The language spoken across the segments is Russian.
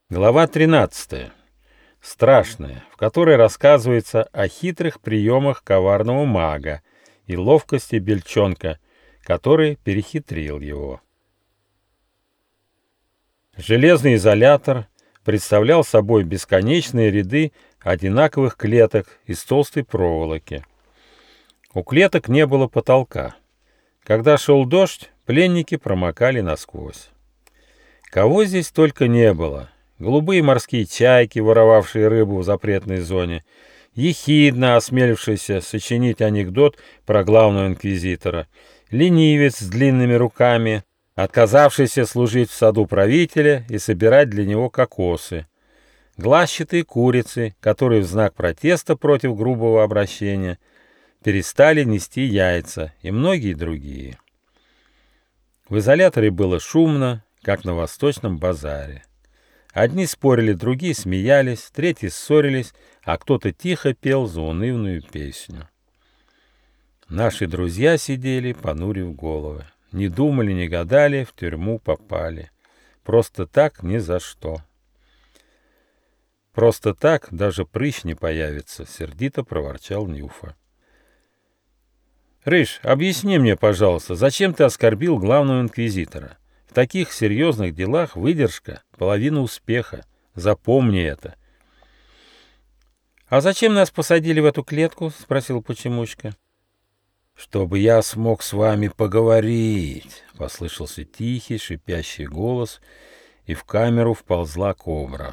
Глава 13. Страшная, в которой рассказывается о хитрых приемах коварного мага и ловкости бельчонка, который перехитрил его. Железный изолятор представлял собой бесконечные ряды одинаковых клеток из толстой проволоки. У клеток не было потолка. Когда шел дождь, пленники промокали насквозь. Кого здесь только не было. Голубые морские чайки, воровавшие рыбу в запретной зоне, ехидно осмелившийся сочинить анекдот про главного инквизитора, ленивец с длинными руками, отказавшийся служить в саду правителя и собирать для него кокосы, глазчатые курицы, которые в знак протеста против грубого обращения перестали нести яйца, и многие другие. В изоляторе было шумно, как на восточном базаре. Одни спорили, другие смеялись, третьи ссорились, а кто-то тихо пел заунывную песню. Наши друзья сидели, понурив головы. Не думали, не гадали, в тюрьму попали. Просто так ни за что. Просто так даже прыщ не появится, сердито проворчал Нюфа. Рыж, объясни мне, пожалуйста, зачем ты оскорбил главного инквизитора? В таких серьезных делах выдержка — половина успеха. Запомни это. — А зачем нас посадили в эту клетку? — спросил Почемучка. — Чтобы я смог с вами поговорить, — послышался тихий, шипящий голос, и в камеру вползла кобра.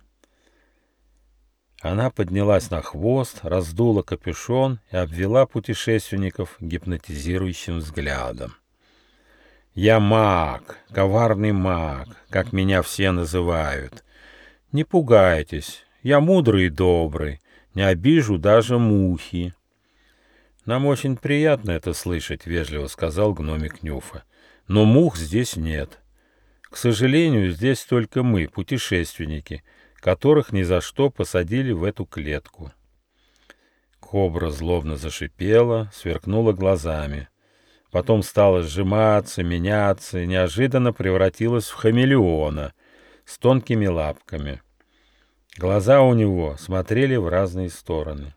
Она поднялась на хвост, раздула капюшон и обвела путешественников гипнотизирующим взглядом. «Я маг, коварный маг, как меня все называют. Не пугайтесь, я мудрый и добрый, не обижу даже мухи». «Нам очень приятно это слышать», — вежливо сказал гномик Нюфа. «Но мух здесь нет. К сожалению, здесь только мы, путешественники, которых ни за что посадили в эту клетку». Кобра злобно зашипела, сверкнула глазами. Потом стала сжиматься, меняться и неожиданно превратилась в хамелеона с тонкими лапками. Глаза у него смотрели в разные стороны.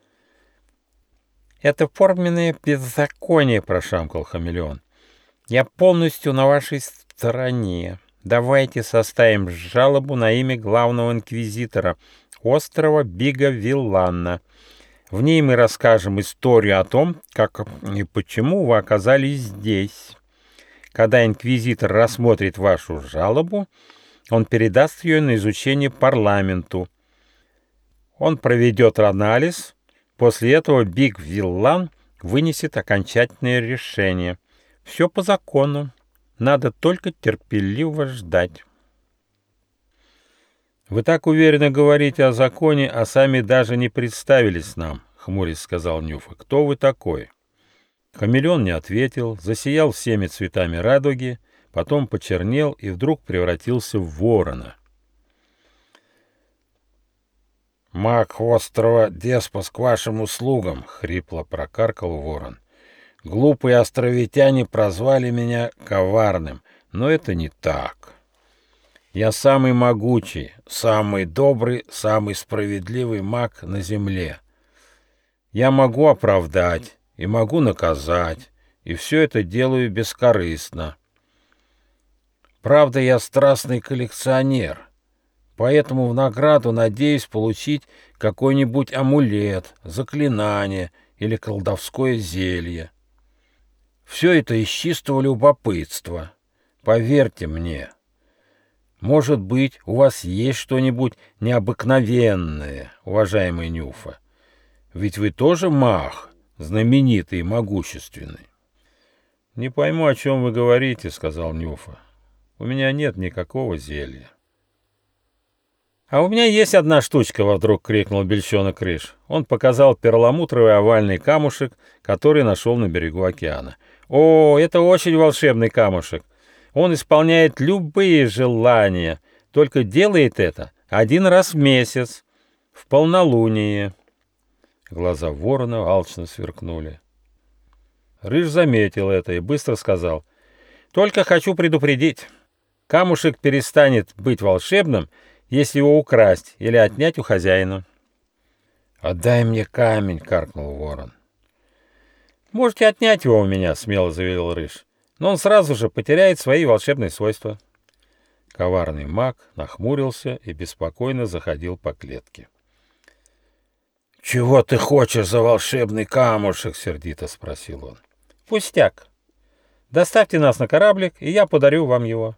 «Это форменное беззаконие», — прошамкал хамелеон. «Я полностью на вашей стороне. Давайте составим жалобу на имя главного инквизитора острова Бига-Виллана. В ней мы расскажем историю о том, как и почему вы оказались здесь. Когда инквизитор рассмотрит вашу жалобу, он передаст ее на изучение парламенту. Он проведет анализ. После этого Биг-Виллан вынесет окончательное решение. Все по закону. Надо только терпеливо ждать». «Вы так уверенно говорите о законе, а сами даже не представились нам», — хмурясь сказал Нюфа. «Кто вы такой?» Хамелеон не ответил, засиял всеми цветами радуги, потом почернел и вдруг превратился в ворона. «Маг острова Деспос к вашим услугам», — хрипло прокаркал ворон. «Глупые островитяне прозвали меня коварным, но это не так. Я самый могучий, самый добрый, самый справедливый маг на земле. Я могу оправдать и могу наказать, и все это делаю бескорыстно. Правда, я страстный коллекционер, поэтому в награду надеюсь получить какой-нибудь амулет, заклинание или колдовское зелье. Все это из чистого любопытства. Поверьте мне. Может быть, у вас есть что-нибудь необыкновенное, уважаемый Нюфа? Ведь вы тоже маг, знаменитый и могущественный». «Не пойму, о чем вы говорите», — сказал Нюфа. «У меня нет никакого зелья». «А у меня есть одна штучка», — вдруг крикнул бельчонок Рыж. Он показал перламутровый овальный камушек, который нашел на берегу океана. «О, это очень волшебный камушек. Он исполняет любые желания, только делает это один раз в месяц, в полнолуние». Глаза ворона алчно сверкнули. Рыж заметил это и быстро сказал: «Только хочу предупредить, камушек перестанет быть волшебным, если его украсть или отнять у хозяина. «Отдай мне камень!» — каркнул ворон. «Можете отнять его у меня», — смело заявил Рыж, «но он сразу же потеряет свои волшебные свойства». Коварный маг нахмурился и беспокойно заходил по клетке. «Чего ты хочешь за волшебный камушек?» — сердито спросил он. «Пустяк. Доставьте нас на кораблик, и я подарю вам его».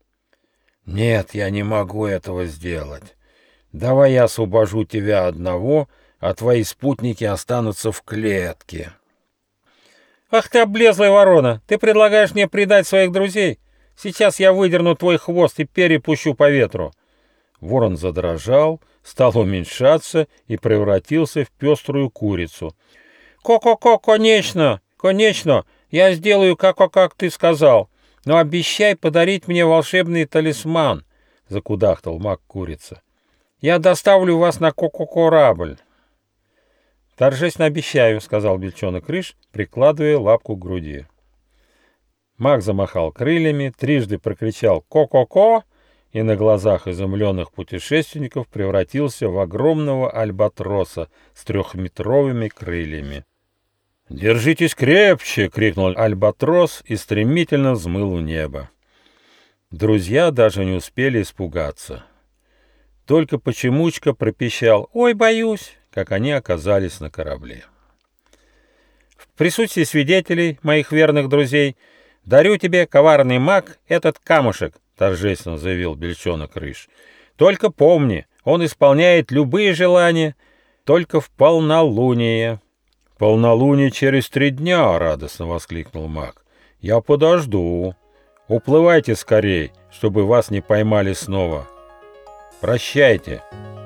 «Нет, я не могу этого сделать. Давай я освобожу тебя одного, а твои спутники останутся в клетке». «Ах ты, облезлая ворона! Ты предлагаешь мне предать своих друзей? Сейчас я выдерну твой хвост и перепущу по ветру». Ворон задрожал, стал уменьшаться и превратился в пеструю курицу. «Ко-ко-ко, конечно, конечно, я сделаю, как ты сказал, но обещай подарить мне волшебный талисман», — закудахтал маг-курица. «Я доставлю вас на корабль». «Торжественно обещаю», — сказал Бельчонок-Рыж, прикладывая лапку к груди. Маг замахал крыльями, трижды прокричал «Ко-ко-ко!» и на глазах изумленных путешественников превратился в огромного альбатроса с 3-метровыми крыльями. «Держитесь крепче!» — крикнул альбатрос и стремительно взмыл в небо. Друзья даже не успели испугаться. Только Почемучка пропищал «Ой, боюсь!», как они оказались на корабле. «В присутствии свидетелей, моих верных друзей, дарю тебе, коварный маг, этот камушек», — торжественно заявил Бельчонок-Рыж. «Только помни, он исполняет любые желания, только в полнолуние». «Полнолуние через 3 дня!» — радостно воскликнул маг. «Я подожду. Уплывайте скорей, чтобы вас не поймали снова. Прощайте!»